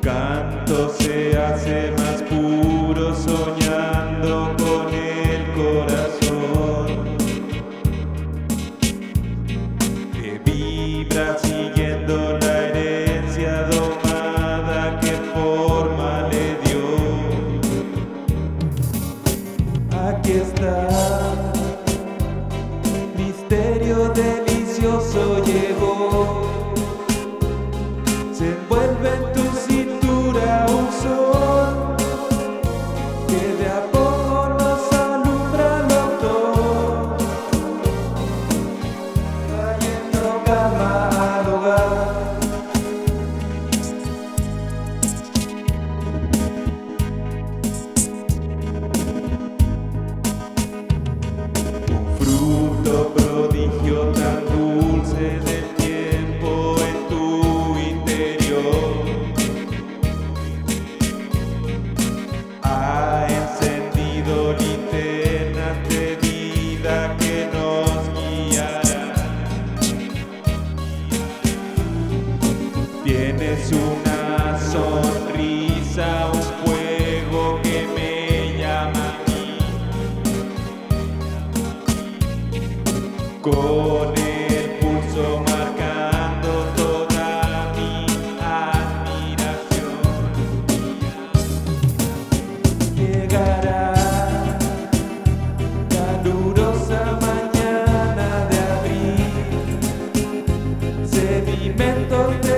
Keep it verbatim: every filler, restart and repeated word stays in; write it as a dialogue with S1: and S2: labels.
S1: canto se hace más puro soñando con el corazón que vibra siguiendo la herencia domada que forma le dio. Aquí está, misterio delicioso llegó. Se envuelve en tu cintura un sol que de a poco nos alumbra los dos, trayendo calma al hogar. Un fruto prodigio tan dulce del tiempo en tu interior ha encendido linternas de vida que nos guiarán. Tienes una sonrisa, un fuego que me llama a mí. Con el pulso marcando toda mi admiración, llegará calurosa mañana de abril, sedimentos de